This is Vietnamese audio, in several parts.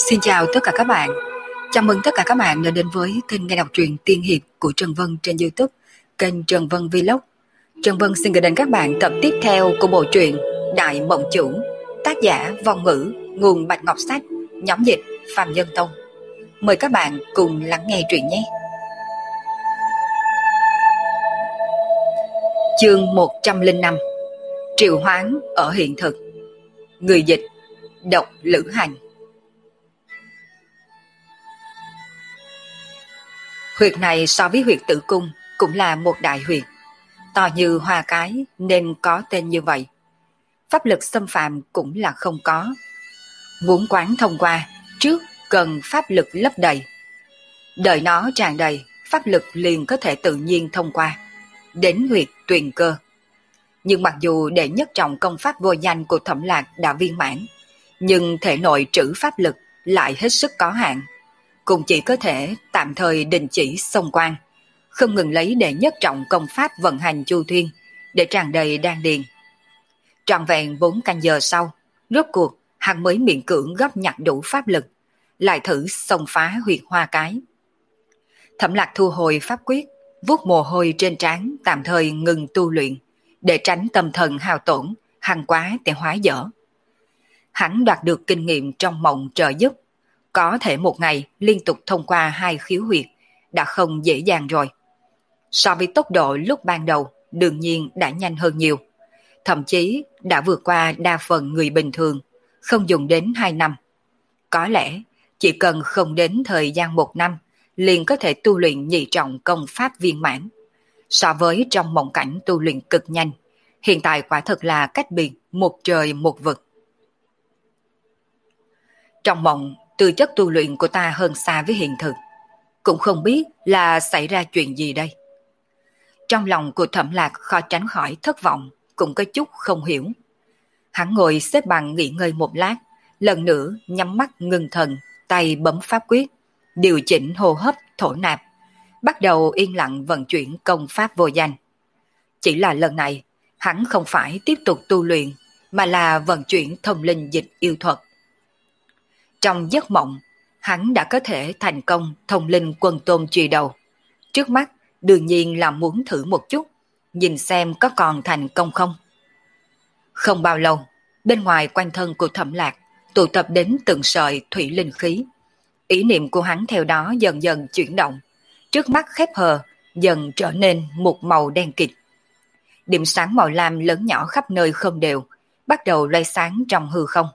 Xin chào tất cả các bạn. Chào mừng tất cả các bạn đã đến với kênh nghe đọc truyện tiên hiệp của Trần Vân trên YouTube, kênh Trần Vân Vlog. Trần Vân xin gửi đến các bạn tập tiếp theo của bộ truyện Đại Mộng Chủ, tác giả Vong Ngữ, nguồn Bạch Ngọc Sách, nhóm dịch Phạm Nhân Tông. Mời các bạn cùng lắng nghe truyện nhé. Chương 105: Triệu hoán ở hiện thực. Người dịch Độc Lữ Hành. Huyệt này so với huyệt Tử Cung cũng là một đại huyệt, to như hoa cái nên có tên như vậy. Pháp lực xâm phạm cũng là không có. Muốn quán thông qua, trước cần pháp lực lấp đầy. Đợi nó tràn đầy, pháp lực liền có thể tự nhiên thông qua, đến huyệt Tuyền Cơ. Nhưng mặc dù đệ nhất trọng công pháp vô danh của Thẩm Lạc đã viên mãn, nhưng thể nội trữ pháp lực lại hết sức có hạn, cũng chỉ có thể tạm thời đình chỉ xông quan, không ngừng lấy đệ nhất trọng công pháp vận hành chu thiên để tràn đầy đan điền. Trọn vẹn 4 canh giờ sau, rốt cuộc hắn mới miễn cưỡng góp nhặt đủ pháp lực, lại thử xông phá huyệt hoa cái. Thẩm Lạc thu hồi pháp quyết, vuốt mồ hôi trên trán, tạm thời ngừng tu luyện, để tránh tâm thần hao tổn, hăng quá để hóa dở. Hắn đoạt được kinh nghiệm trong mộng trợ giúp, có thể một ngày liên tục thông qua 2 khiếu huyệt đã không dễ dàng rồi. So với tốc độ lúc ban đầu, đương nhiên đã nhanh hơn nhiều. Thậm chí đã vượt qua đa phần người bình thường, không dùng đến 2 năm. Có lẽ chỉ cần không đến thời gian 1 năm, liền có thể tu luyện nhị trọng công pháp viên mãn. So với trong mộng cảnh tu luyện cực nhanh, hiện tại quả thật là cách biệt một trời một vực. Trong mộng, tư chất tu luyện của ta hơn xa với hiện thực. Cũng không biết là xảy ra chuyện gì đây. Trong lòng của Thẩm Lạc khó tránh khỏi thất vọng, cũng có chút không hiểu. Hắn ngồi xếp bằng nghỉ ngơi một lát, lần nữa nhắm mắt ngưng thần, tay bấm pháp quyết, điều chỉnh hô hấp thổ nạp, bắt đầu yên lặng vận chuyển công pháp vô danh. Chỉ là lần này, hắn không phải tiếp tục tu luyện, mà là vận chuyển thông linh dịch yêu thuật. Trong giấc mộng, hắn đã có thể thành công thông linh quân tôn truy đầu. Trước mắt, đương nhiên là muốn thử một chút, nhìn xem có còn thành công không. Không bao lâu, bên ngoài quanh thân của Thẩm Lạc tụ tập đến từng sợi thủy linh khí. Ý niệm của hắn theo đó dần dần chuyển động, trước mắt khép hờ, dần trở nên một màu đen kịt. Điểm sáng màu lam lớn nhỏ khắp nơi không đều, bắt đầu loay sáng trong hư không.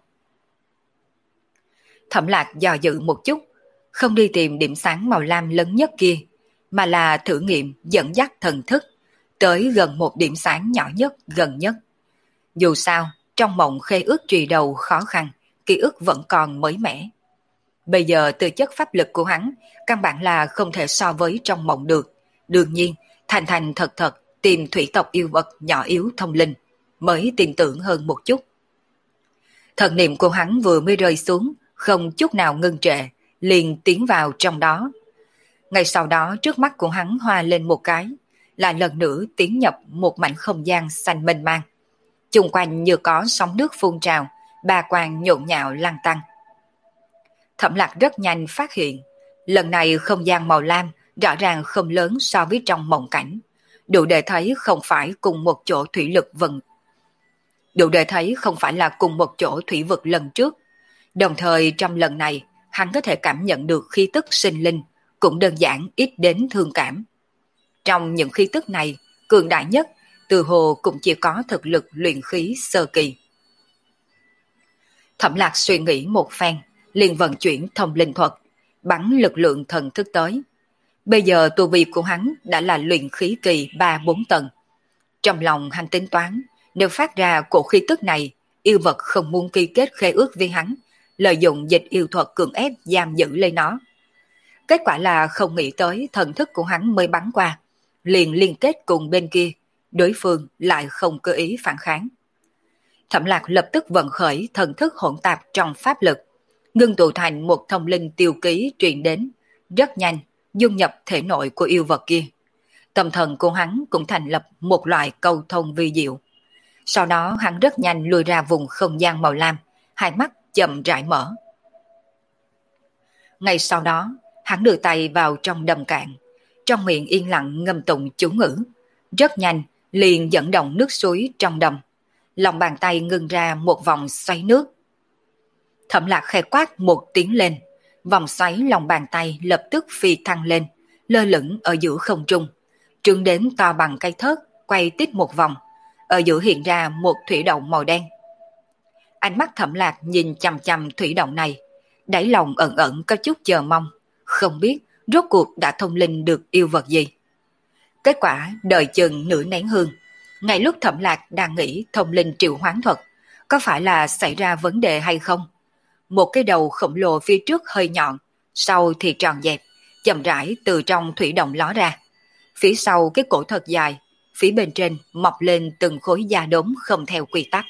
Thẩm Lạc dò dự một chút, không đi tìm điểm sáng màu lam lớn nhất kia, mà là thử nghiệm dẫn dắt thần thức tới gần một điểm sáng nhỏ nhất gần nhất. Dù sao, trong mộng khê ước trì đầu khó khăn, ký ức vẫn còn mới mẻ. Bây giờ tư chất pháp lực của hắn căn bản là không thể so với trong mộng được. Đương nhiên, thành thành thật thật tìm thủy tộc yêu vật nhỏ yếu thông linh mới tin tưởng hơn một chút. Thần niệm của hắn vừa mới rơi xuống, không chút nào ngưng trệ, liền tiến vào trong đó. Ngay sau đó trước mắt của hắn hoa lên một cái, là lần nữa tiến nhập một mảnh không gian xanh mênh mang. Chung quanh như có sóng nước phun trào, ba quang nhộn nhạo lăn tăn. Thẩm Lạc rất nhanh phát hiện, lần này không gian màu lam rõ ràng không lớn so với trong mộng cảnh, đủ để thấy không phải cùng một chỗ thủy lực vận. Đủ để thấy không phải là cùng một chỗ thủy vực lần trước. Đồng thời trong lần này, hắn có thể cảm nhận được khí tức sinh linh, cũng đơn giản ít đến thương cảm. Trong những khí tức này, cường đại nhất, từ hồ cũng chỉ có thực lực luyện khí sơ kỳ. Thẩm Lạc suy nghĩ một phen, liền vận chuyển thông linh thuật, bắn lực lượng thần thức tới. Bây giờ tu vi của hắn đã là luyện khí kỳ 3-4 tầng. Trong lòng hắn tính toán, nếu phát ra cổ khí tức này, yêu vật không muốn ký kết khế ước với hắn, lợi dụng dịch yêu thuật cưỡng ép giam giữ lấy nó. Kết quả là không nghĩ tới thần thức của hắn mới bắn qua, liền liên kết cùng bên kia, đối phương lại không cơ ý phản kháng. Thẩm Lạc lập tức vận khởi thần thức hỗn tạp trong pháp lực, ngưng tụ thành một thông linh tiêu ký truyền đến, rất nhanh dung nhập thể nội của yêu vật kia. Tâm thần của hắn cũng thành lập một loại cầu thông vi diệu. Sau đó hắn rất nhanh lùi ra vùng không gian màu lam, hai mắt chậm rãi mở. Ngay sau đó, hắn đưa tay vào trong đầm cạn, trong miệng yên lặng ngâm tụng chú ngữ. Rất nhanh, liền dẫn động nước suối trong đầm. Lòng bàn tay ngưng ra một vòng xoáy nước. Thẩm Lạc khẽ quát một tiếng lên, vòng xoáy lòng bàn tay lập tức phi thăng lên, lơ lửng ở giữa không trung, trướng đến to bằng cây thớt, quay tít một vòng, ở giữa hiện ra một thủy động màu đen. Ánh mắt Thẩm Lạc nhìn chằm chằm thủy động này, đáy lòng ẩn ẩn có chút chờ mong, không biết rốt cuộc đã thông linh được yêu vật gì. Kết quả đợi chừng nửa nén hương, ngay lúc Thẩm Lạc đang nghĩ thông linh triệu hoán thuật có phải là xảy ra vấn đề hay không, một cái đầu khổng lồ phía trước hơi nhọn, sau thì tròn dẹp, chậm rãi từ trong thủy động ló ra. Phía sau cái cổ thật dài, phía bên trên mọc lên từng khối da đốm không theo quy tắc.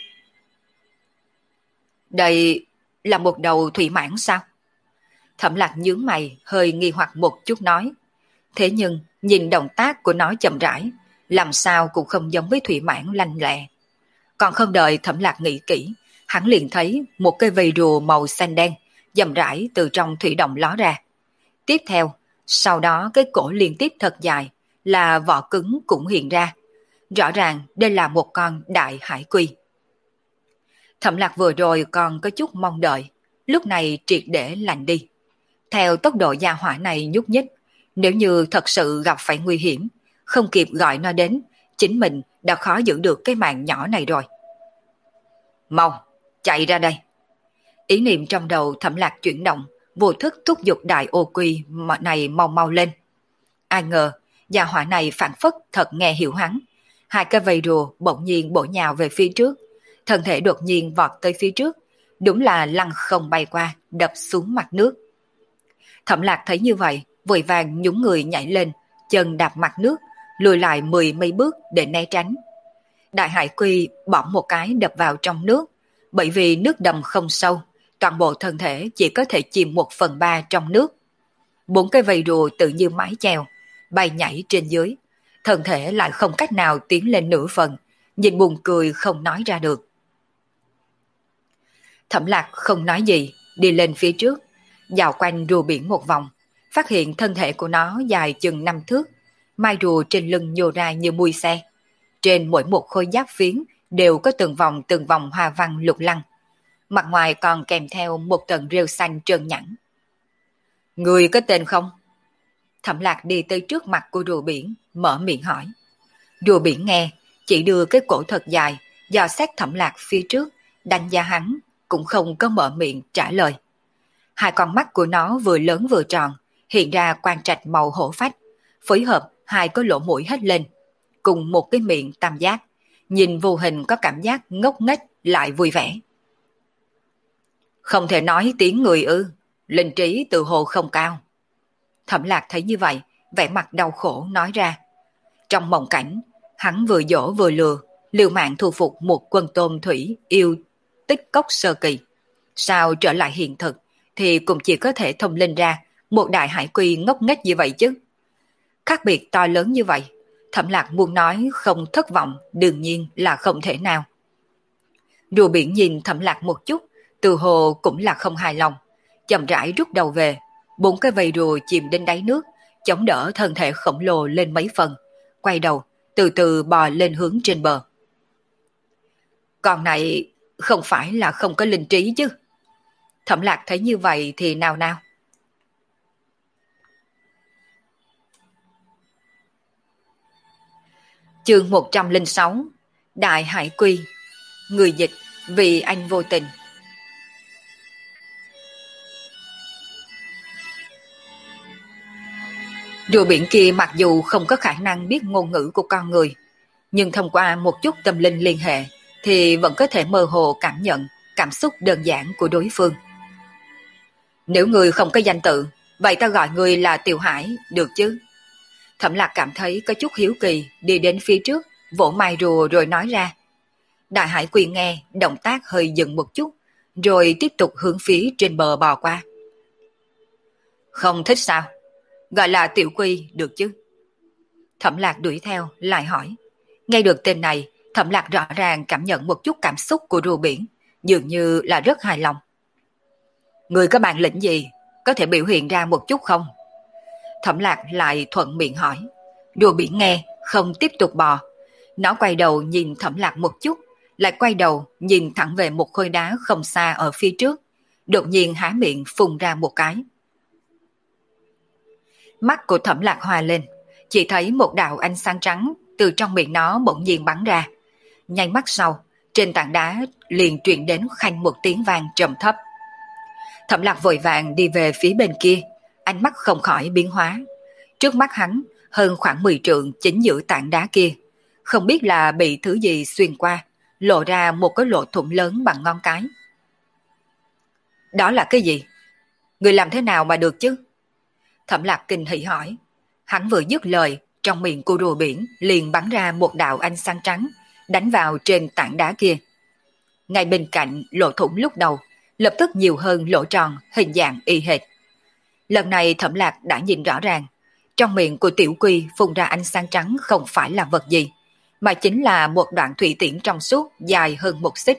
Đây là một đầu thủy mãng sao? Thẩm Lạc nhướng mày, hơi nghi hoặc một chút nói. Thế nhưng nhìn động tác của nó chậm rãi, làm sao cũng không giống với thủy mãng lanh lẹ. Còn không đợi Thẩm Lạc nghĩ kỹ, hắn liền thấy một cái vây rùa màu xanh đen chậm rãi từ trong thủy động ló ra. Tiếp theo, sau đó cái cổ liên tiếp thật dài là vỏ cứng cũng hiện ra. Rõ ràng đây là một con đại hải quy. Thẩm Lạc vừa rồi còn có chút mong đợi, lúc này triệt để lạnh đi. Theo tốc độ gia hỏa này nhúc nhích, nếu như thật sự gặp phải nguy hiểm, không kịp gọi nó đến, chính mình đã khó giữ được cái mạng nhỏ này rồi. Mau, chạy ra đây. Ý niệm trong đầu Thẩm Lạc chuyển động, vô thức thúc giục đại ô quy này mau mau lên. Ai ngờ, gia hỏa này phản phất thật nghe hiểu hắn. Hai cái vây rùa bỗng nhiên bổ nhào về phía trước, thân thể đột nhiên vọt tới phía trước, đúng là lăn không bay qua, đập xuống mặt nước. Thẩm Lạc thấy như vậy, vội vàng nhún người nhảy lên, chân đạp mặt nước, lùi lại 10 mấy bước để né tránh. Đại hải quy bỗng một cái đập vào trong nước, bởi vì nước đầm không sâu, toàn bộ thân thể chỉ có thể chìm 1/3 trong nước. 4 cái vây rùa tự như mái chèo, bay nhảy trên dưới, thân thể lại không cách nào tiến lên nửa phần, nhìn buồn cười không nói ra được. Thẩm Lạc không nói gì, đi lên phía trước, dạo quanh rùa biển một vòng, phát hiện thân thể của nó dài chừng 5 thước, mai rùa trên lưng nhô ra như mui xe. Trên mỗi một khối giáp phiến đều có từng vòng hoa văn lục lăng. Mặt ngoài còn kèm theo một tầng rêu xanh trơn nhẵn. Người có tên không? Thẩm Lạc đi tới trước mặt của rùa biển, mở miệng hỏi. Rùa biển nghe, chỉ đưa cái cổ thật dài, dò xét Thẩm Lạc phía trước, đánh giá hắn, cũng không có mở miệng trả lời. Hai con mắt của nó vừa lớn vừa tròn, hiện ra quang trạch màu hổ phách, phối hợp hai cái lỗ mũi hết lên, cùng một cái miệng tam giác, nhìn vô hình có cảm giác ngốc nghếch lại vui vẻ. Không thể nói tiếng người ư, linh trí tự hồ không cao. Thẩm Lạc thấy như vậy, vẻ mặt đau khổ nói ra. Trong mộng cảnh, hắn vừa dỗ vừa lừa, liều mạng thu phục một quân tôm thủy yêu tích cốc sơ kỳ. Sao trở lại hiện thực thì cũng chỉ có thể thông linh ra một đại hải quy ngốc nghếch như vậy chứ. Khác biệt to lớn như vậy, Thẩm Lạc muốn nói không thất vọng đương nhiên là không thể nào. Rùa biển nhìn Thẩm Lạc một chút, từ hồ cũng là không hài lòng, chậm rãi rút đầu về, 4 cái vây rùa chìm đến đáy nước, chống đỡ thân thể khổng lồ lên mấy phần, quay đầu, từ từ bò lên hướng trên bờ. Con này không phải là không có linh trí chứ? Thẩm Lạc thấy như vậy thì nào nào. Chương 106 Đại Hải Quy. Người dịch Vì Anh Vô Tình. Rùa biển kia mặc dù không có khả năng biết ngôn ngữ của con người, nhưng thông qua một chút tâm linh liên hệ thì vẫn có thể mơ hồ cảm nhận cảm xúc đơn giản của đối phương. Nếu người không có danh tự, vậy ta gọi người là Tiểu Hải, được chứ? Thẩm Lạc cảm thấy có chút hiếu kỳ, đi đến phía trước, vỗ mai rùa rồi nói ra. Đại Hải Quy nghe, động tác hơi dừng một chút, rồi tiếp tục hướng phía trên bờ bò qua. Không thích sao? Gọi là Tiểu Quy, được chứ? Thẩm Lạc đuổi theo, lại hỏi. Nghe được tên này, Thẩm Lạc rõ ràng cảm nhận một chút cảm xúc của rùa biển, dường như là rất hài lòng. Người có bản lĩnh gì? có thể biểu hiện ra một chút không? Thẩm Lạc lại thuận miệng hỏi. Rùa biển nghe, không tiếp tục bò. Nó quay đầu nhìn Thẩm Lạc một chút, lại quay đầu nhìn thẳng về một khối đá không xa ở phía trước, đột nhiên há miệng phun ra một cái. Mắt của Thẩm Lạc hòa lên, chỉ thấy một đạo ánh sáng trắng từ trong miệng nó bỗng nhiên bắn ra. Nháy mắt sau, trên tảng đá liền truyền đến khanh một tiếng vang trầm thấp. Thẩm Lạc vội vàng đi về phía bên kia, ánh mắt không khỏi biến hóa. Trước mắt hắn, hơn khoảng 10 trượng chính giữa tảng đá kia, không biết là bị thứ gì xuyên qua, lộ ra một cái lỗ thủng lớn bằng ngón cái. Đó là cái gì? Người làm thế nào mà được chứ? Thẩm Lạc kinh hỉ hỏi. Hắn vừa dứt lời, trong miệng của rùa biển liền bắn ra một đạo ánh sáng trắng, đánh vào trên tảng đá kia. Ngay bên cạnh lỗ thủng lúc đầu, lập tức nhiều hơn lỗ tròn hình dạng y hệt. Lần này Thẩm Lạc đã nhìn rõ ràng, trong miệng của Tiểu Quy phun ra ánh sáng trắng không phải là vật gì, mà chính là một đoạn thủy tiễn trong suốt dài hơn một xích.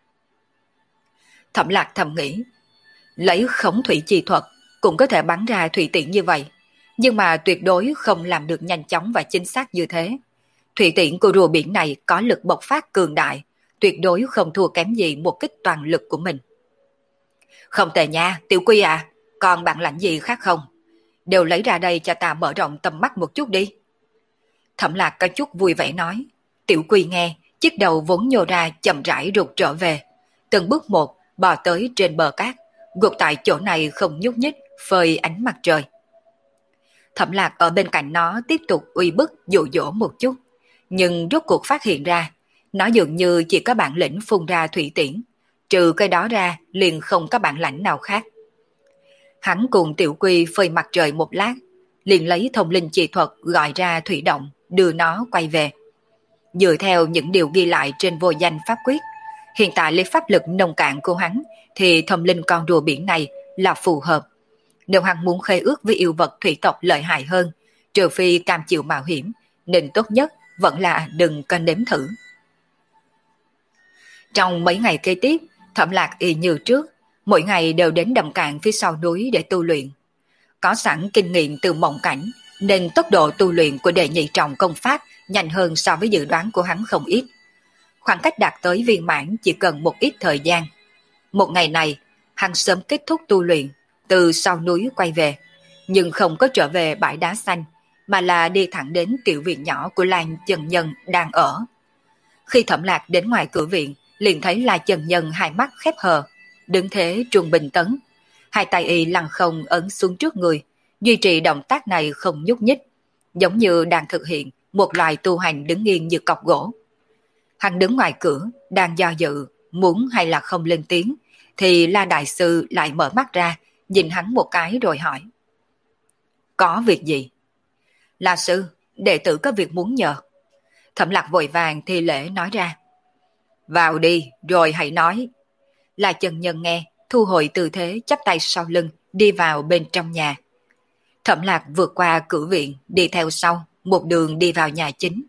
Thẩm Lạc thầm nghĩ, lấy khống thủy chi thuật cũng có thể bắn ra thủy tiễn như vậy, nhưng mà tuyệt đối không làm được nhanh chóng và chính xác như thế. Thủy tiễn của rùa biển này có lực bộc phát cường đại, tuyệt đối không thua kém gì một kích toàn lực của mình. Không tệ nha, Tiểu Quy à, còn bạn lãnh gì khác không? Đều lấy ra đây cho ta mở rộng tầm mắt một chút đi. Thẩm Lạc có chút vui vẻ nói. Tiểu Quy nghe, chiếc đầu vốn nhô ra chậm rãi rụt trở về. Từng bước một, bò tới trên bờ cát, gục tại chỗ này không nhúc nhích, phơi ánh mặt trời. Thẩm Lạc ở bên cạnh nó tiếp tục uy bức dụ dỗ một chút, nhưng rốt cuộc phát hiện ra, nó dường như chỉ có bản lĩnh phun ra thủy tiễn, trừ cái đó ra liền không có bản lãnh nào khác. Hắn cùng Tiểu Quy phơi mặt trời một lát, liền lấy thông linh chi thuật gọi ra thủy động, đưa nó quay về. Dựa theo những điều ghi lại trên vô danh pháp quyết, hiện tại lấy pháp lực nông cạn của hắn thì thông linh con rùa biển này là phù hợp. Nếu hắn muốn khế ước với yêu vật thủy tộc lợi hại hơn, trừ phi cam chịu mạo hiểm, nên tốt nhất vẫn là đừng có nếm thử. Trong mấy ngày kế tiếp, Thẩm Lạc y như trước, mỗi ngày đều đến đầm cạn phía sau núi để tu luyện. Có sẵn kinh nghiệm từ mộng cảnh, nên tốc độ tu luyện của đệ nhị trọng công pháp nhanh hơn so với dự đoán của hắn không ít. Khoảng cách đạt tới viên mãn chỉ cần một ít thời gian. Một ngày này, hắn sớm kết thúc tu luyện, từ sau núi quay về, nhưng không có trở về bãi đá xanh, mà là đi thẳng đến tiểu viện nhỏ của Lan Chân Nhân đang ở. Khi Thẩm Lạc đến ngoài cửa viện, liền thấy La Chân Nhân hai mắt khép hờ, đứng thế trung bình tấn. Hai tay y lăng không ấn xuống trước người, duy trì động tác này không nhúc nhích, giống như đang thực hiện một loài tu hành đứng nghiêng như cọc gỗ. Hắn đứng ngoài cửa, đang do dự, muốn hay là không lên tiếng, thì La Đại Sư lại mở mắt ra, nhìn hắn một cái rồi hỏi. Có việc gì? La Sư, đệ tử có việc muốn nhờ. Thẩm Lạc vội vàng thi lễ nói ra. Vào đi, rồi hãy nói. La Chân Nhân nghe, thu hồi tư thế chắp tay sau lưng, đi vào bên trong nhà. Thẩm Lạc vượt qua cửa viện, đi theo sau, một đường đi vào nhà chính.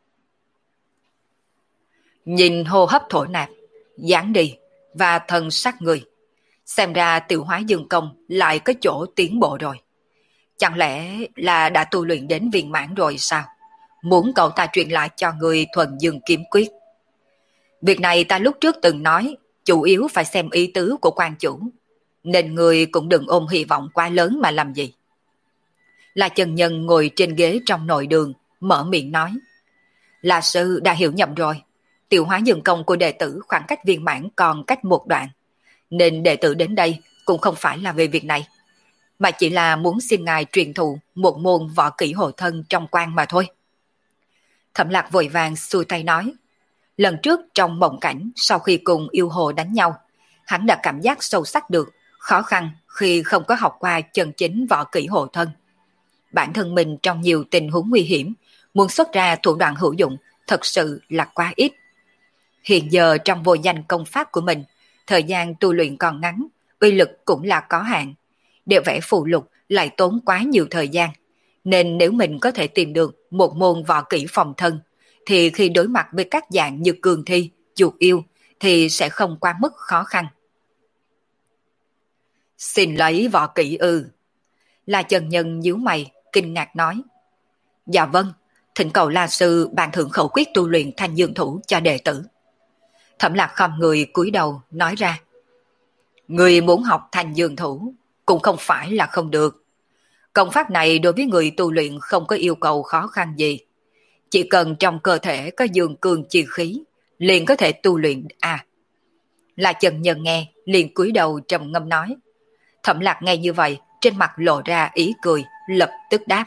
Nhìn hô hấp thổ nạp, dáng đi và thân sắc người, xem ra Tiểu Hóa Dương Công lại có chỗ tiến bộ rồi. Chẳng lẽ là đã tu luyện đến viên mãn rồi sao? Muốn cậu ta truyền lại cho người thuần dương kiếm quyết. Việc này ta lúc trước từng nói, chủ yếu phải xem ý tứ của quan chủ, nên người cũng đừng ôm hy vọng quá lớn mà làm gì. La Chân Nhân ngồi trên ghế trong nội đường, mở miệng nói. La Sư đã hiểu nhầm rồi. Tiểu Hóa Dương Công của đệ tử khoảng cách viên mãn còn cách một đoạn, nên đệ tử đến đây cũng không phải là về việc này, mà chỉ là muốn xin ngài truyền thụ một môn võ kỹ hộ thân trong quan mà thôi. Thẩm Lạc vội vàng xuôi tay nói. Lần trước trong mộng cảnh sau khi cùng yêu hồ đánh nhau, hắn đã cảm giác sâu sắc được khó khăn khi không có học qua chân chính võ kỹ hộ thân. Bản thân mình trong nhiều tình huống nguy hiểm, muốn xuất ra thủ đoạn hữu dụng thật sự là quá ít. Hiện giờ trong vô danh công pháp của mình, thời gian tu luyện còn ngắn, uy lực cũng là có hạn. Để vẽ phụ lục lại tốn quá nhiều thời gian, nên nếu mình có thể tìm được một môn võ kỹ phòng thân, thì khi đối mặt với các dạng như cường thi, chuột yêu, thì sẽ không quá mức khó khăn. Xin lấy võ kỹ ư? La Chân Nhân nhíu mày, kinh ngạc nói. Dạ vâng, thỉnh cầu La Sư ban thượng khẩu quyết tu luyện Thanh Dương Thủ cho đệ tử. Thẩm Lạc khom người cúi đầu nói ra. Người muốn học Thanh Dương Thủ cũng không phải là không được. Công pháp này đối với người tu luyện không có yêu cầu khó khăn gì. Chỉ cần trong cơ thể có dương cương chi khí, liền có thể tu luyện La Chân Nhân nghe, liền cúi đầu trầm ngâm nói. Thẩm Lạc nghe như vậy, trên mặt lộ ra ý cười, lập tức đáp.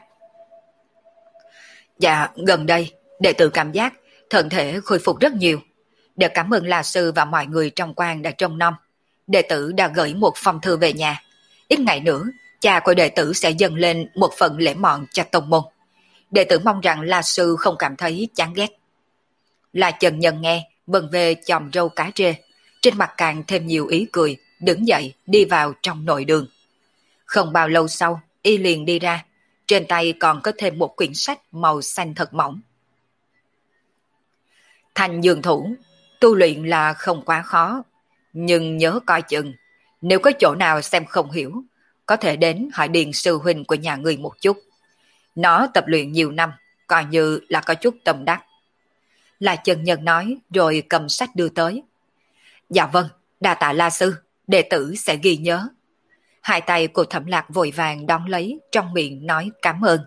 Dạ, gần đây, đệ tử cảm giác thân thể khôi phục rất nhiều. Để cảm ơn La Sư và mọi người trong quan đã trông nom, đệ tử đã gửi một phong thư về nhà. Ít ngày nữa, cha của đệ tử sẽ dâng lên một phần lễ mọn cho tông môn. Đệ tử mong rằng La Sư không cảm thấy chán ghét. La Chân Nhân nghe, vần về chòm râu cá trê, trên mặt càng thêm nhiều ý cười, đứng dậy đi vào trong nội đường. Không bao lâu sau, y liền đi ra, trên tay còn có thêm một quyển sách màu xanh thật mỏng. Thanh Dương Thủ, tu luyện là không quá khó, nhưng nhớ coi chừng, nếu có chỗ nào xem không hiểu, có thể đến hỏi Điền sư huynh của nhà người một chút. Nó tập luyện nhiều năm, coi như là có chút tâm đắc. La Chân Nhân nói rồi cầm sách đưa tới. Dạ vâng, đa tạ La Sư, đệ tử sẽ ghi nhớ. Hai tay của Thẩm Lạc vội vàng đón lấy, trong miệng nói cảm ơn.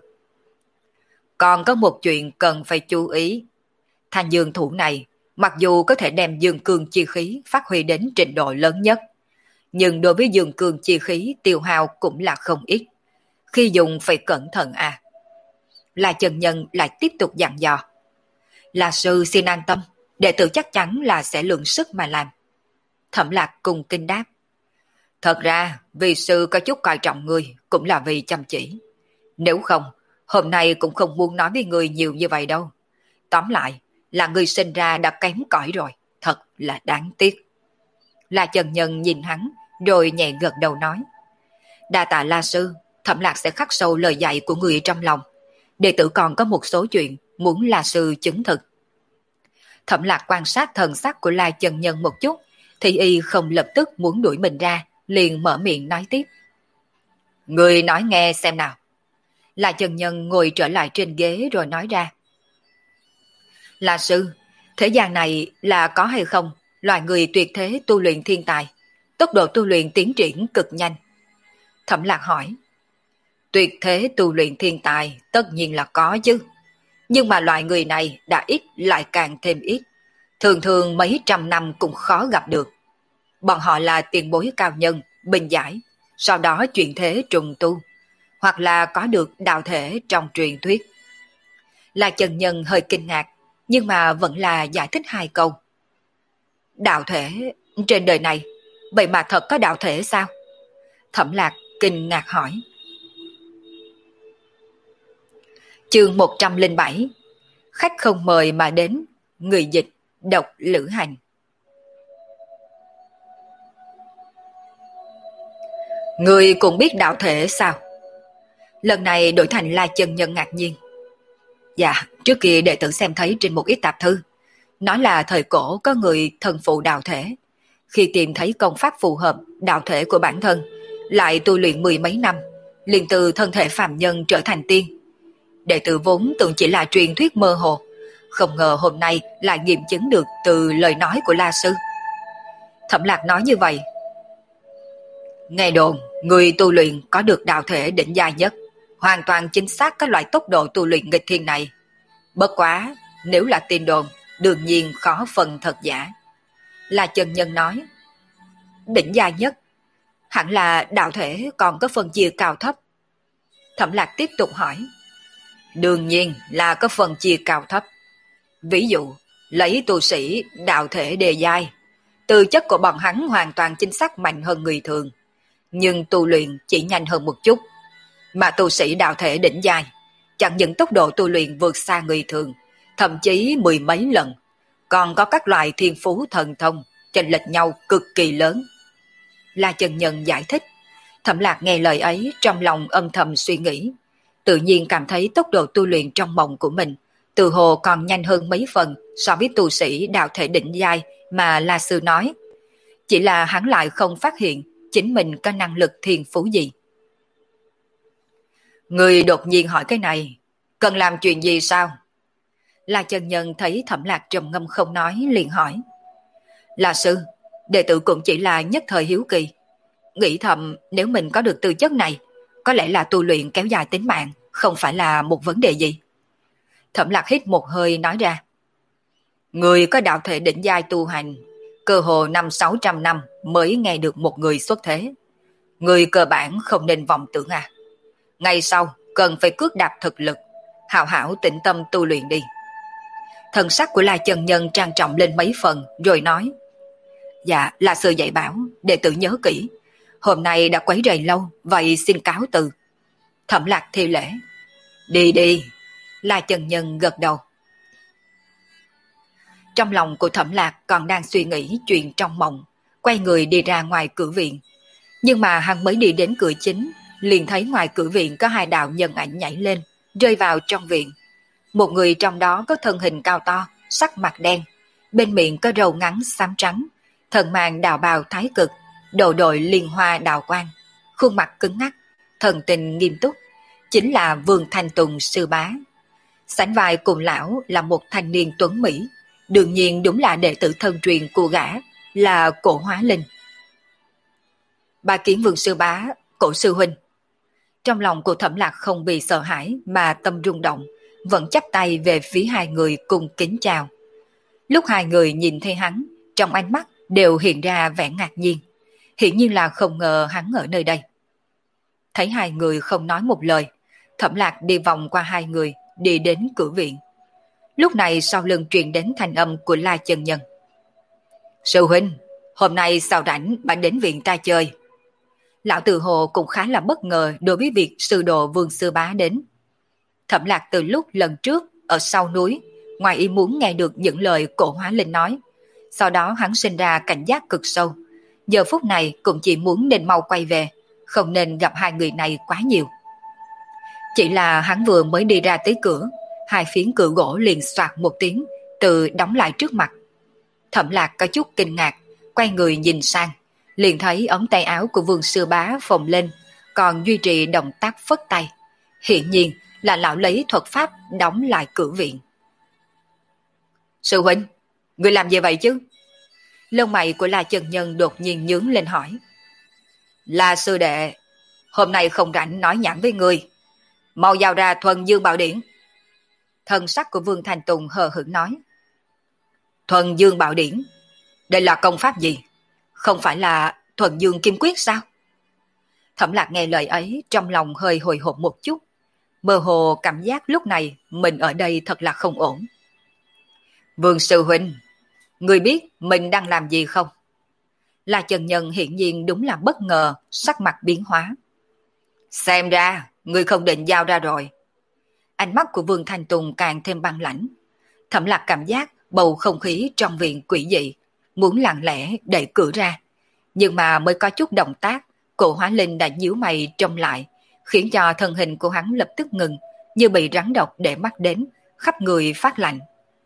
Còn có một chuyện cần phải chú ý. Thanh Dương Thủ này, mặc dù có thể đem dương cương chi khí phát huy đến trình độ lớn nhất, nhưng đối với dương cương chi khí tiêu hao cũng là không ít. Khi dùng phải cẩn thận La Chân Nhân lại tiếp tục dặn dò. La Sư xin an tâm, đệ tử chắc chắn là sẽ lượng sức mà làm. Thẩm Lạc cùng kinh đáp. Thật ra, vì sư có chút coi trọng người cũng là vì chăm chỉ. Nếu không, hôm nay cũng không muốn nói với người nhiều như vậy đâu. Tóm lại, là người sinh ra đã kém cỏi rồi, thật là đáng tiếc. La Chân Nhân nhìn hắn, rồi nhẹ gật đầu nói. Đa tạ La Sư, Thẩm Lạc sẽ khắc sâu lời dạy của người trong lòng. Đệ tử còn có một số chuyện muốn La Sư chứng thực. Thẩm Lạc quan sát thần sắc của La Chân Nhân một chút, thì y không lập tức muốn đuổi mình ra, liền mở miệng nói tiếp. Người nói nghe xem nào. La Chân Nhân ngồi trở lại trên ghế rồi nói ra. La Sư, thế gian này là có hay không loài người tuyệt thế tu luyện thiên tài, tốc độ tu luyện tiến triển cực nhanh. Thẩm Lạc hỏi. Tuyệt thế tu luyện thiên tài tất nhiên là có chứ, nhưng mà loại người này đã ít lại càng thêm ít, thường thường mấy trăm năm cũng khó gặp được. Bọn họ là tiền bối cao nhân, bình giải, sau đó chuyển thế trùng tu, hoặc là có được đạo thể trong truyền thuyết. La Chân Nhân hơi kinh ngạc, nhưng mà vẫn là giải thích hai câu. Đạo thể trên đời này, vậy mà thật có đạo thể sao? Thẩm Lạc kinh ngạc hỏi. Chương 107. Khách không mời mà đến, người dịch, độc lữ hành. Người cũng biết đạo thể sao? Lần này đổi thành La Chân Nhân ngạc nhiên. Dạ, trước kia đệ tử xem thấy trên một ít tạp thư, nói là thời cổ có người thần phụ đạo thể. Khi tìm thấy công pháp phù hợp đạo thể của bản thân, lại tu luyện mười mấy năm, liền từ thân thể phàm nhân trở thành tiên. Đệ tử vốn tưởng chỉ là truyền thuyết mơ hồ, không ngờ hôm nay lại nghiệm chứng được từ lời nói của La Sư. Thẩm Lạc nói như vậy. Nghe đồn, người tu luyện có được đạo thể đỉnh giai nhất, hoàn toàn chính xác các loại tốc độ tu luyện nghịch thiên này. Bất quá, nếu là tin đồn, đương nhiên khó phân thật giả. La Chân Nhân nói. Đỉnh giai nhất, hẳn là đạo thể còn có phần chia cao thấp. Thẩm Lạc tiếp tục hỏi. Đương nhiên là có phần chia cao thấp. Ví dụ, lấy tu sĩ đạo thể đề giai, tư chất của bọn hắn hoàn toàn chính xác mạnh hơn người thường, nhưng tu luyện chỉ nhanh hơn một chút. Mà tu sĩ đạo thể đỉnh giai, chẳng những tốc độ tu luyện vượt xa người thường, thậm chí mười mấy lần, còn có các loại thiên phú thần thông chênh lệch nhau cực kỳ lớn. La Chân Nhân giải thích. Thẩm Lạc nghe lời ấy trong lòng âm thầm suy nghĩ, tự nhiên cảm thấy tốc độ tu luyện trong mộng của mình từ hồ còn nhanh hơn mấy phần so với tu sĩ đạo thể đỉnh giai mà La Sư nói. Chỉ là hắn lại không phát hiện chính mình có năng lực thiên phú gì. Người đột nhiên hỏi cái này, cần làm chuyện gì sao? La chân nhân thấy Thẩm Lạc trầm ngâm không nói, liền hỏi. Là sư, đệ tử cũng chỉ là nhất thời hiếu kỳ. Nghĩ thầm nếu mình có được tư chất này, có lẽ là tu luyện kéo dài tính mạng, không phải là một vấn đề gì. Thẩm Lạc hít một hơi nói ra. Người có đạo thể đỉnh giai tu hành, cơ hồ 500-600 năm mới nghe được một người xuất thế. Người cơ bản không nên vọng tưởng à. Ngày sau, cần phải cước đạp thực lực, hào hảo tĩnh tâm tu luyện đi. Thần sắc của La chân nhân trang trọng lên mấy phần, rồi nói. Dạ, là sư dạy bảo, đệ tử nhớ kỹ. Hôm nay đã quấy rầy lâu, vậy xin cáo từ. Thẩm Lạc thi lễ. Đi đi. La chân nhân gật đầu. Trong lòng của Thẩm Lạc còn đang suy nghĩ chuyện trong mộng, quay người đi ra ngoài cửa viện. Nhưng mà hắn mới đi đến cửa chính, liền thấy ngoài cửa viện có hai đạo nhân ảnh nhảy lên, rơi vào trong viện. Một người trong đó có thân hình cao to, sắc mặt đen, bên miệng có râu ngắn xám trắng, thân mang đạo bào thái cực, đầu đội liên hoa đào quang, khuôn mặt cứng ngắc, thần tình nghiêm túc, chính là Vương Thanh Tùng sư bá. Sánh vai cùng lão là một thanh niên tuấn mỹ, đương nhiên đúng là đệ tử thân truyền của gã, là Cổ Hóa Linh. Bà kiến Vương sư bá, Cổ sư huynh. Trong lòng của Thẩm Lạc không vì sợ hãi mà tâm rung động, vẫn chắp tay về phía hai người cùng kính chào. Lúc hai người nhìn thấy hắn, trong ánh mắt đều hiện ra vẻ ngạc nhiên, hiển nhiên là không ngờ hắn ở nơi đây. Thấy hai người không nói một lời, Thẩm Lạc đi vòng qua hai người, đi đến cửa viện. Lúc này sau lưng truyền đến thanh âm của La chân nhân. Sư huynh, hôm nay sao rảnh bạn đến viện ta chơi? Lão tự hồ cũng khá là bất ngờ đối với việc sư đồ Vương sư bá đến. Thẩm Lạc từ lúc lần trước ở sau núi, ngoài ý muốn nghe được những lời Cổ Hóa Linh nói, sau đó hắn sinh ra cảnh giác cực sâu. Giờ phút này cũng chỉ muốn nên mau quay về, không nên gặp hai người này quá nhiều. Chỉ là hắn vừa mới đi ra tới cửa, hai phiến cửa gỗ liền xoạt một tiếng, tự đóng lại trước mặt. Thẩm Lạc có chút kinh ngạc, quay người nhìn sang, liền thấy ống tay áo của Vương sư bá phồng lên, còn duy trì động tác phất tay. Hiện nhiên là lão lấy thuật pháp đóng lại cửa viện. Sư huynh, người làm gì vậy chứ? Lông mày của La chân nhân đột nhiên nhướng lên hỏi. La sư đệ, hôm nay không rảnh nói nhảm với người, mau giao ra Thuần Dương Bảo Điển. Thần sắc của Vương Thanh Tùng hờ hững nói. Thuần Dương Bảo Điển, đây là công pháp gì? Không phải là Thuần Dương Kim Quyết sao? Thẩm Lạc nghe lời ấy trong lòng hơi hồi hộp một chút, mơ hồ cảm giác lúc này mình ở đây thật là không ổn. Vương sư huynh, người biết mình đang làm gì không? La chân nhân hiển nhiên đúng là bất ngờ, sắc mặt biến hóa. Xem ra, người không định giao ra rồi. Ánh mắt của Vương Thanh Tùng càng thêm băng lãnh. Thẩm Lạc cảm giác bầu không khí trong viện quỷ dị, muốn lặng lẽ đẩy cửa ra. Nhưng mà mới có chút động tác, Cổ Hóa Linh đã nhíu mày trông lại, khiến cho thân hình của hắn lập tức ngừng, như bị rắn độc để mắt đến, khắp người phát lạnh.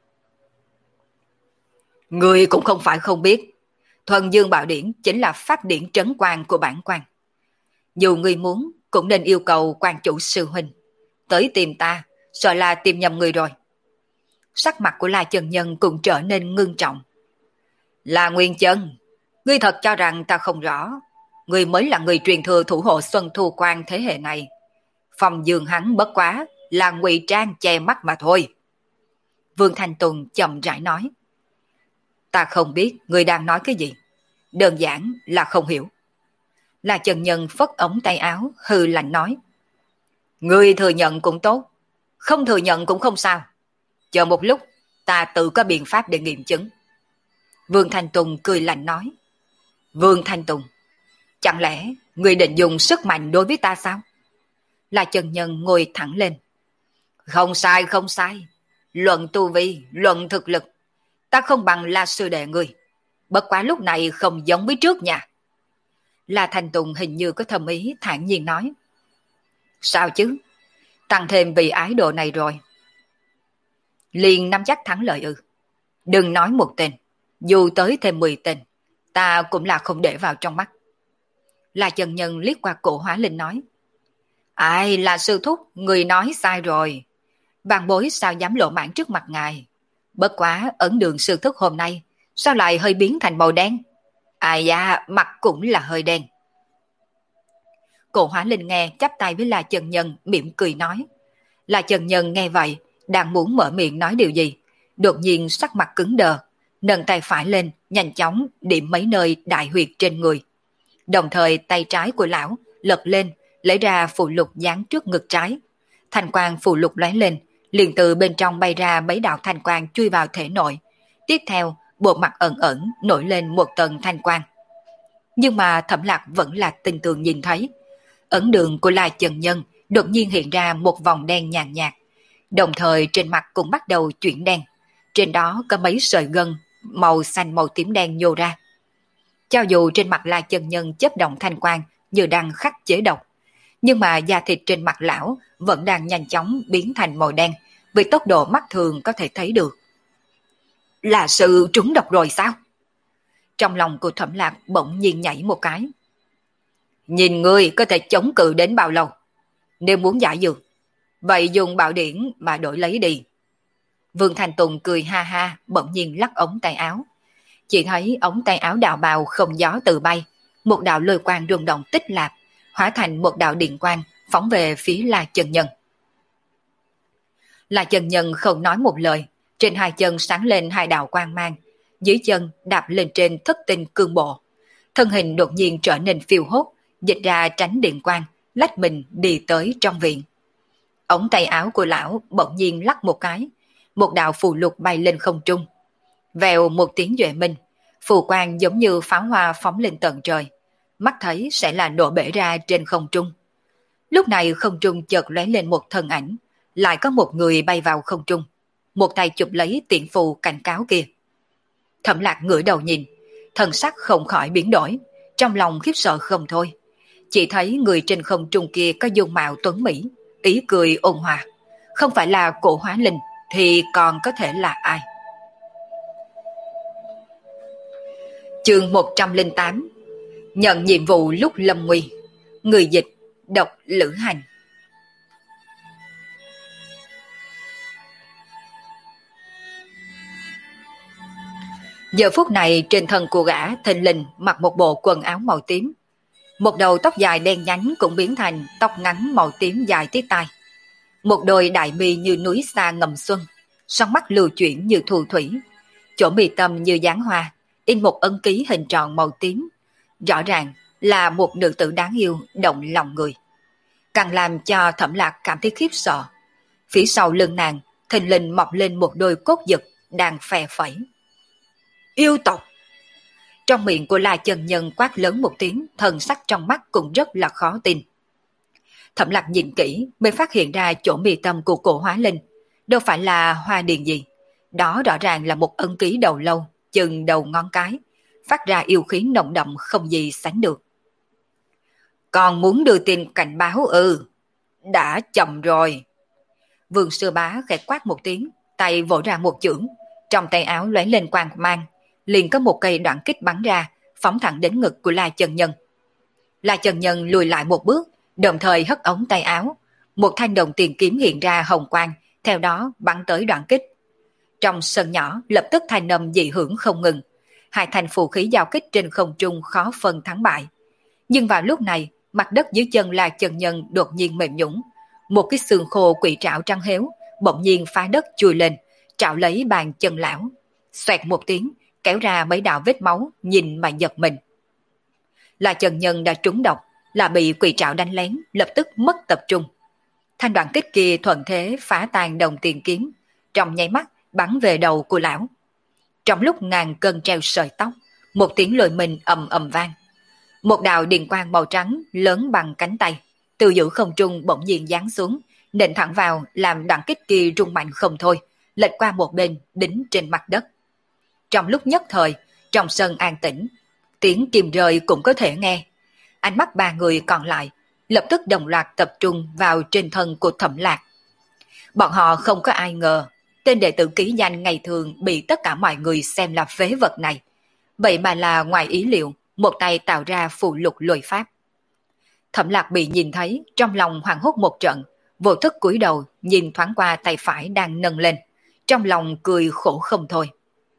Người cũng không phải không biết, Thuần Dương Bảo Điển chính là pháp điển trấn quan của bản quan. Dù người muốn, cũng nên yêu cầu quan chủ sư huynh tới tìm ta, sợ là tìm nhầm người rồi. Sắc mặt của La chân nhân cũng trở nên ngưng trọng. Là Nguyên Chân, ngươi thật cho rằng ta không rõ, ngươi mới là người truyền thừa thủ hộ Xuân Thu Quan thế hệ này. Phòng Dương hắn bất quá là ngụy trang che mắt mà thôi. Vương Thanh Tùng chậm rãi nói. Ta không biết ngươi đang nói cái gì, đơn giản là không hiểu. La chân nhân phất ống tay áo hừ lạnh nói. Ngươi thừa nhận cũng tốt, không thừa nhận cũng không sao. Chờ một lúc, ta tự có biện pháp để nghiệm chứng. Vương Thanh Tùng cười lạnh nói. Vương Thanh Tùng, chẳng lẽ ngươi định dùng sức mạnh đối với ta sao? La chân nhân ngồi thẳng lên. Không sai, không sai. Luận tu vi, luận thực lực, ta không bằng La sư đệ ngươi. Bất quá lúc này không giống với trước nha. La Thanh Tùng hình như có thầm ý thản nhiên nói. Sao chứ? Tăng thêm vì ái độ này rồi. Liền nắm chắc thắng lợi ư? Đừng nói một tên, dù tới thêm 10 tên, ta cũng là không để vào trong mắt. La Chân Nhân liếc qua Cổ Hóa Linh nói. Ai là sư thúc, người nói sai rồi. Vạn bối sao dám lộ mãn trước mặt ngài. Bất quá ấn đường sư thúc hôm nay, sao lại hơi biến thành màu đen? Ai da, mặt cũng là hơi đen. Cổ Hóa Linh nghe chắp tay với La Chân Nhân mỉm cười nói. La Chân Nhân nghe vậy, đang muốn mở miệng nói điều gì. Đột nhiên sắc mặt cứng đờ, nâng tay phải lên, nhanh chóng điểm mấy nơi đại huyệt trên người. Đồng thời tay trái của lão lật lên, lấy ra phù lục dán trước ngực trái. Thanh quang phù lục lóe lên, liền từ bên trong bay ra mấy đạo thanh quang chui vào thể nội. Tiếp theo, bộ mặt ẩn ẩn nổi lên một tầng thanh quang. Nhưng mà Thẩm Lạc vẫn là tinh tường nhìn thấy. Ấn đường của La Chân Nhân đột nhiên hiện ra một vòng đen nhàn nhạt, đồng thời trên mặt cũng bắt đầu chuyển đen. Trên đó có mấy sợi gân màu xanh màu tím đen nhô ra. Cho dù trên mặt La Chân Nhân chớp động thanh quang như đang khắc chế độc, nhưng mà da thịt trên mặt lão vẫn đang nhanh chóng biến thành màu đen với tốc độ mắt thường có thể thấy được. Là sự trúng độc rồi sao? Trong lòng của Thẩm Lạc bỗng nhiên nhảy một cái. Nhìn ngươi có thể chống cự đến bao lâu? Nếu muốn giải dược, vậy dùng bảo điển mà đổi lấy đi. Vương Thành Tùng cười ha ha, bỗng nhiên lắc ống tay áo. Chỉ thấy ống tay áo đạo bào không gió tự bay, một đạo lôi quang rung động tích lạp, hóa thành một đạo điện quang phóng về phía La Chân Nhân. La Chân Nhân không nói một lời, trên hai chân sáng lên hai đạo quang mang, dưới chân đạp lên trên thất tinh cương bộ. Thân hình đột nhiên trở nên phiêu hốt, dịch ra tránh điện quang, lách mình đi tới trong viện. Ống tay áo của lão bỗng nhiên lắc một cái, một đạo phù lục bay lên không trung. Vèo một tiếng duệ minh, phù quang giống như pháo hoa phóng lên tận trời, mắt thấy sẽ là nổ bể ra trên không trung. Lúc này không trung chợt lóe lên một thân ảnh, lại có một người bay vào không trung, một tay chụp lấy tiễn phù cảnh cáo kia. Thẩm Lạc ngửa đầu nhìn, thần sắc không khỏi biến đổi, trong lòng khiếp sợ không thôi. Chỉ thấy người trên không trung kia có dung mạo tuấn mỹ, ý cười ôn hòa, không phải là Cổ Hóa Linh thì còn có thể là ai? Chương 108. Nhận nhiệm vụ lúc lâm nguy. Người dịch Độc Lữ Hành. Giờ phút này trên thân của gã thình lình mặc một bộ quần áo màu tím. Một đầu tóc dài đen nhánh cũng biến thành tóc ngắn màu tím dài tít tai. Một đôi đại mi như núi xa ngầm xuân, son mắt lưu chuyển như thu thủy. Chỗ mi tâm như dáng hoa, in một ấn ký hình tròn màu tím. Rõ ràng là một nữ tử đáng yêu động lòng người. Càng làm cho Thẩm Lạc cảm thấy khiếp sợ. Phía sau lưng nàng thình lình mọc lên một đôi cốt giật đang phe phẩy. Yêu tộc! Trong miệng của La Chân Nhân quát lớn một tiếng, thần sắc trong mắt cũng rất là khó tin. Thẩm Lạc nhìn kỹ mới phát hiện ra chỗ mi tâm của Cổ Hóa Linh đâu phải là hoa điền gì. Đó rõ ràng là một ấn ký đầu lâu, chừng đầu ngón cái, phát ra yêu khí nồng đậm không gì sánh được. Còn muốn đưa tin cảnh báo đã chậm rồi. Vương Sư Bá khẽ quát một tiếng, tay vỗ ra một chưởng, trong tay áo lóe lên quang mang, liền có một cây đoạn kích bắn ra, phóng thẳng đến ngực của La Chân Nhân. La Chân Nhân lùi lại một bước, đồng thời hất ống tay áo, một thanh đồng tiền kiếm hiện ra hồng quang, theo đó bắn tới đoạn kích. Trong sân nhỏ lập tức thanh âm dị hưởng không ngừng, hai thanh phù khí giao kích trên không trung khó phân thắng bại. Nhưng vào lúc này, mặt đất dưới chân La Chân Nhân đột nhiên mềm nhũn, một cái xương khô quỷ trảo trắng héo bỗng nhiên phá đất chui lên, trảo lấy bàn chân lão, xoẹt một tiếng, kéo ra mấy đạo vết máu, nhìn mà giật mình. La Chân Nhân đã trúng độc, là bị quỷ trảo đánh lén, lập tức mất tập trung. Thanh đoạn kích kia thuận thế phá tan đồng tiền kiếm, trong nháy mắt bắn về đầu của lão. Trong lúc ngàn cân treo sợi tóc, một tiếng lôi mình ầm ầm vang. Một đạo điện quang màu trắng lớn bằng cánh tay, từ giữa không trung bỗng nhiên giáng xuống, nện thẳng vào làm đoạn kích kia rung mạnh không thôi, lệch qua một bên đính trên mặt đất. Trong lúc nhất thời, trong sân an tĩnh, tiếng kim rơi cũng có thể nghe. Ánh mắt ba người còn lại lập tức đồng loạt tập trung vào trên thân của Thẩm Lạc. Bọn họ không có ai ngờ tên đệ tử ký danh ngày thường bị tất cả mọi người xem là phế vật này, vậy mà là ngoài ý liệu một tay tạo ra phù lục lôi pháp. Thẩm Lạc bị nhìn thấy, trong lòng hoảng hốt một trận, vô thức cúi đầu nhìn thoáng qua tay phải đang nâng lên, trong lòng cười khổ không thôi.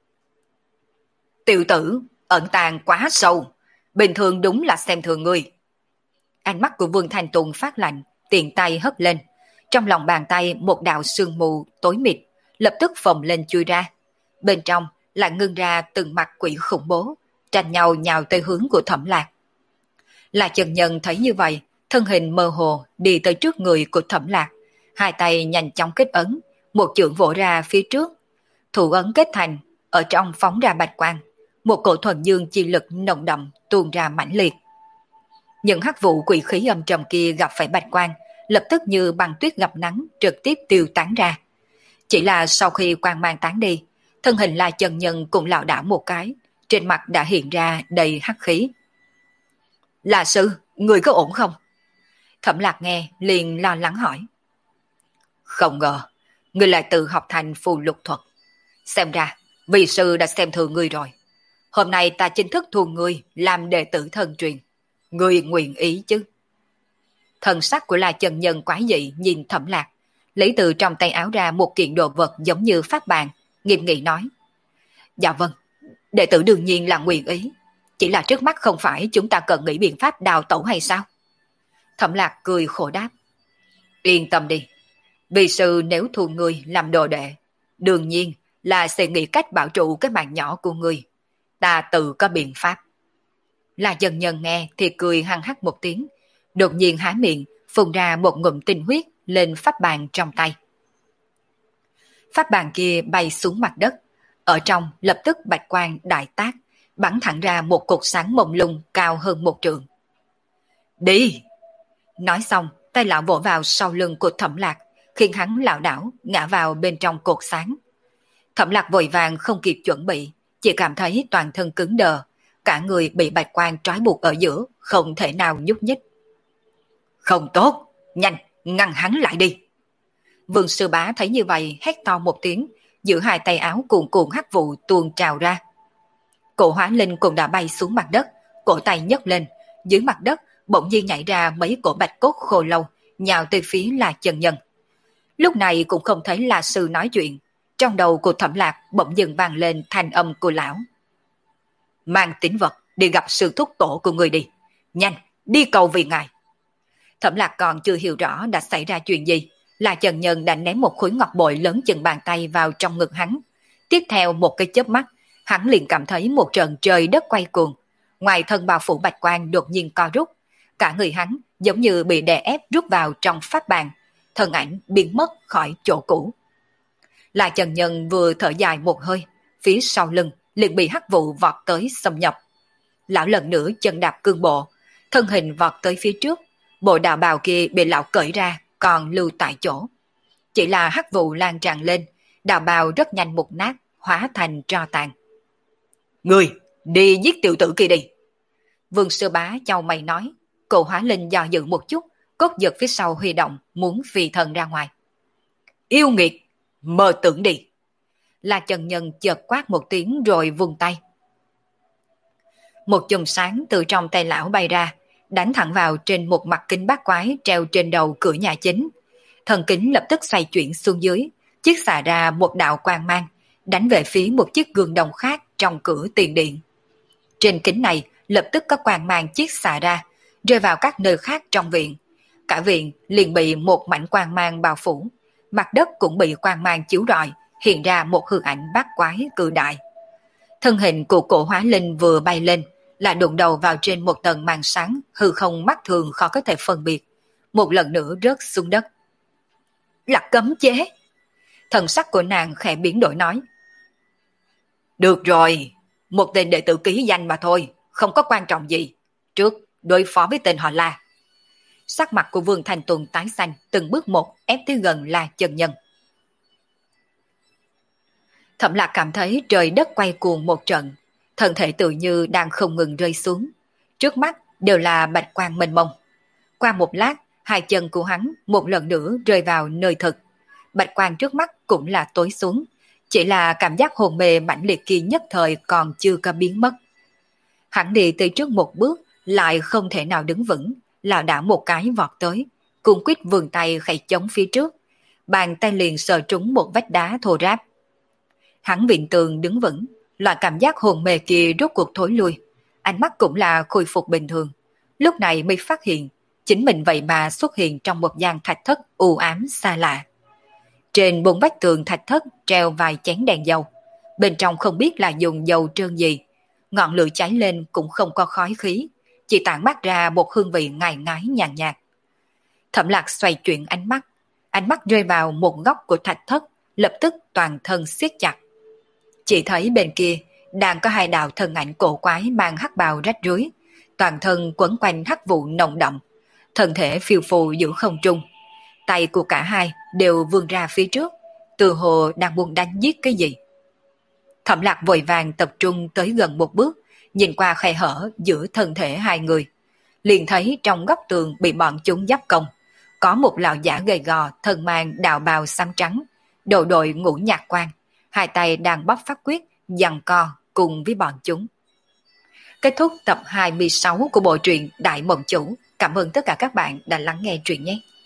Tiểu tử, ẩn tàng quá sâu, bình thường đúng là xem thường ngươi. Ánh mắt của Vương Thanh Tùng phát lạnh, tiện tay hất lên, trong lòng bàn tay một đạo sương mù tối mịt lập tức phồng lên chui ra, bên trong lại ngưng ra từng mặt quỷ khủng bố, tranh nhau nhào tới hướng của Thẩm Lạc. Là Trần Nhân thấy như vậy, thân hình mơ hồ đi tới trước người của Thẩm Lạc, hai tay nhanh chóng kết ấn, một chưởng vỗ ra phía trước, thủ ấn kết thành, ở trong phóng ra bạch quang, một cổ thuần dương chi lực nồng đậm tuôn ra mãnh liệt. Những hắc vụ quỷ khí âm trầm kia gặp phải bạch quang, lập tức như băng tuyết gặp nắng trực tiếp tiêu tán ra. Chỉ là sau khi quang mang tán đi, thân hình La Chân Nhân cũng lảo đảo một cái, trên mặt đã hiện ra đầy hắc khí. Là sư, người có ổn không? Thẩm Lạc nghe liền lo lắng hỏi. Không ngờ, người lại tự học thành phù lục thuật. Xem ra, vị sư đã xem thường ngươi rồi. Hôm nay ta chính thức thu ngươi làm đệ tử thân truyền. Ngươi nguyện ý chứ? Thần sắc của La Chân Nhân quái dị nhìn Thẩm Lạc, lấy từ trong tay áo ra một kiện đồ vật giống như pháp bàn, nghiêm nghị nói. Dạ vâng, đệ tử đương nhiên là nguyện ý. Chỉ là trước mắt không phải chúng ta cần nghĩ biện pháp đào tẩu hay sao? Thẩm Lạc cười khổ đáp. Yên tâm đi, vì sư nếu thu ngươi làm đồ đệ, đương nhiên là sẽ nghĩ cách bảo trụ cái mạng nhỏ của ngươi. Ta tự có biện pháp. Là Dân Nhân nghe thì cười hăng hắc một tiếng, đột nhiên há miệng, phun ra một ngụm tinh huyết lên pháp bàn trong tay. Pháp bàn kia bay xuống mặt đất, ở trong lập tức bạch quang đại tác, bắn thẳng ra một cột sáng mông lung cao hơn một trượng. Đi! Nói xong, tay lão vỗ vào sau lưng của Thẩm Lạc, khiến hắn lảo đảo ngã vào bên trong cột sáng. Thẩm Lạc vội vàng không kịp chuẩn bị, chỉ cảm thấy toàn thân cứng đờ, cả người bị bạch quang trói buộc ở giữa, không thể nào nhúc nhích. Không tốt, nhanh, ngăn hắn lại đi. Vương Sư Bá thấy như vậy hét to một tiếng, giữ hai tay áo cuồn cuộn hắc vụ tuôn trào ra. Cổ Hóa Linh cũng đã bay xuống mặt đất, cổ tay nhấc lên, dưới mặt đất bỗng nhiên nhảy ra mấy cổ bạch cốt khô lâu, nhào tới phía La Chân Nhân. Lúc này cũng không thấy La Sư nói chuyện, trong đầu của Thẩm Lạc bỗng dừng vang lên thanh âm của lão. Mang tín vật đi gặp sư thúc tổ của người đi, nhanh, đi cầu vì ngài. Thẩm Lạc còn chưa hiểu rõ đã xảy ra chuyện gì, La Chân Nhân đã ném một khối ngọc bội lớn chừng bàn tay vào trong ngực hắn. Tiếp theo một cái chớp mắt, hắn liền cảm thấy một trận trời đất quay cuồng, ngoài thân bao phủ bạch quang đột nhiên co rút, cả người hắn giống như bị đè ép rút vào trong pháp bàn, thân ảnh biến mất khỏi chỗ cũ. La Chân Nhân vừa thở dài một hơi, phía sau lưng liền bị hắc vụ vọt tới xâm nhập. Lão lần nữa chân đạp cương bộ, thân hình vọt tới phía trước, bộ đạo bào kia bị lão cởi ra, còn lưu tại chỗ. Chỉ là hắc vụ lan tràn lên, đạo bào rất nhanh mục nát, hóa thành tro tàn. Người, đi giết tiểu tử kia đi. Vương Sư Bá chau mày nói, Cổ Hóa Linh do dự một chút, cốt giật phía sau huy động, muốn phi thần ra ngoài. Yêu nghiệt, mơ tưởng đi. La Chân Nhân chợt quát một tiếng rồi vung tay. Một chùm sáng từ trong tay lão bay ra, đánh thẳng vào trên một mặt kính bát quái treo trên đầu cửa nhà chính. Thần kính lập tức xoay chuyển xuống dưới, chiếc xà ra một đạo quang mang, đánh về phía một chiếc gương đồng khác trong cửa tiền điện. Trên kính này lập tức có quang mang chiếc xà ra, rơi vào các nơi khác trong viện. Cả viện liền bị một mảnh quang mang bao phủ, mặt đất cũng bị quang mang chiếu rọi, hiện ra một hư ảnh bát quái cự đại. Thân hình của Cổ Hóa Linh vừa bay lên, là đụng đầu vào trên một tầng màn sáng hư không mắt thường khó có thể phân biệt, một lần nữa rớt xuống đất. Là cấm chế. Thần sắc của nàng khẽ biến đổi nói. Được rồi, một tên đệ tử ký danh mà thôi, không có quan trọng gì. Trước đối phó với tên họ La. Sắc mặt của Vương Thanh Tùng tái xanh, từng bước một ép tới gần La Chân Nhân. Thẩm Lạc cảm thấy trời đất quay cuồng một trận, thân thể tự như đang không ngừng rơi xuống. Trước mắt đều là bạch quang mênh mông. Qua một lát, hai chân của hắn một lần nữa rơi vào nơi thực. Bạch quang trước mắt cũng là tối xuống, chỉ là cảm giác hồn mê mãnh liệt kia nhất thời còn chưa có biến mất. Hắn đi tới trước một bước, lại không thể nào đứng vững, lảo đảo một cái vọt tới, cuồng quýt vươn tay khẽ chống phía trước, bàn tay liền sờ trúng một vách đá thô ráp. Hắn viện tường đứng vững, loại cảm giác hồn mê kia rốt cuộc thối lui, ánh mắt cũng là khôi phục bình thường. Lúc này mới phát hiện, chính mình vậy mà xuất hiện trong một gian thạch thất u ám xa lạ. Trên bốn vách tường thạch thất treo vài chén đèn dầu, bên trong không biết là dùng dầu trơn gì, ngọn lửa cháy lên cũng không có khói khí, chỉ tản mát ra một hương vị ngai ngái nhàn nhạt. Thẩm Lạc xoay chuyển ánh mắt rơi vào một góc của thạch thất, lập tức toàn thân siết chặt. Chỉ thấy bên kia đang có hai đạo thân ảnh cổ quái mang hắc bào rách rưới, toàn thân quấn quanh hắc vụ nồng đậm, thân thể phiêu phù giữa không trung. Tay của cả hai đều vươn ra phía trước, từ hồ đang muốn đánh giết cái gì. Thẩm Lạc vội vàng tập trung tới gần một bước, nhìn qua khe hở giữa thân thể hai người, liền thấy trong góc tường bị bọn chúng giáp công, có một lão giả gầy gò thân mang đạo bào xám trắng, đầu đội ngũ nhạc quan, hai tay đang bóp pháp quyết giằng co cùng với bọn chúng. Kết thúc tập 26 của bộ truyện Đại Mộng Chủ. Cảm ơn tất cả các bạn đã lắng nghe truyện nhé.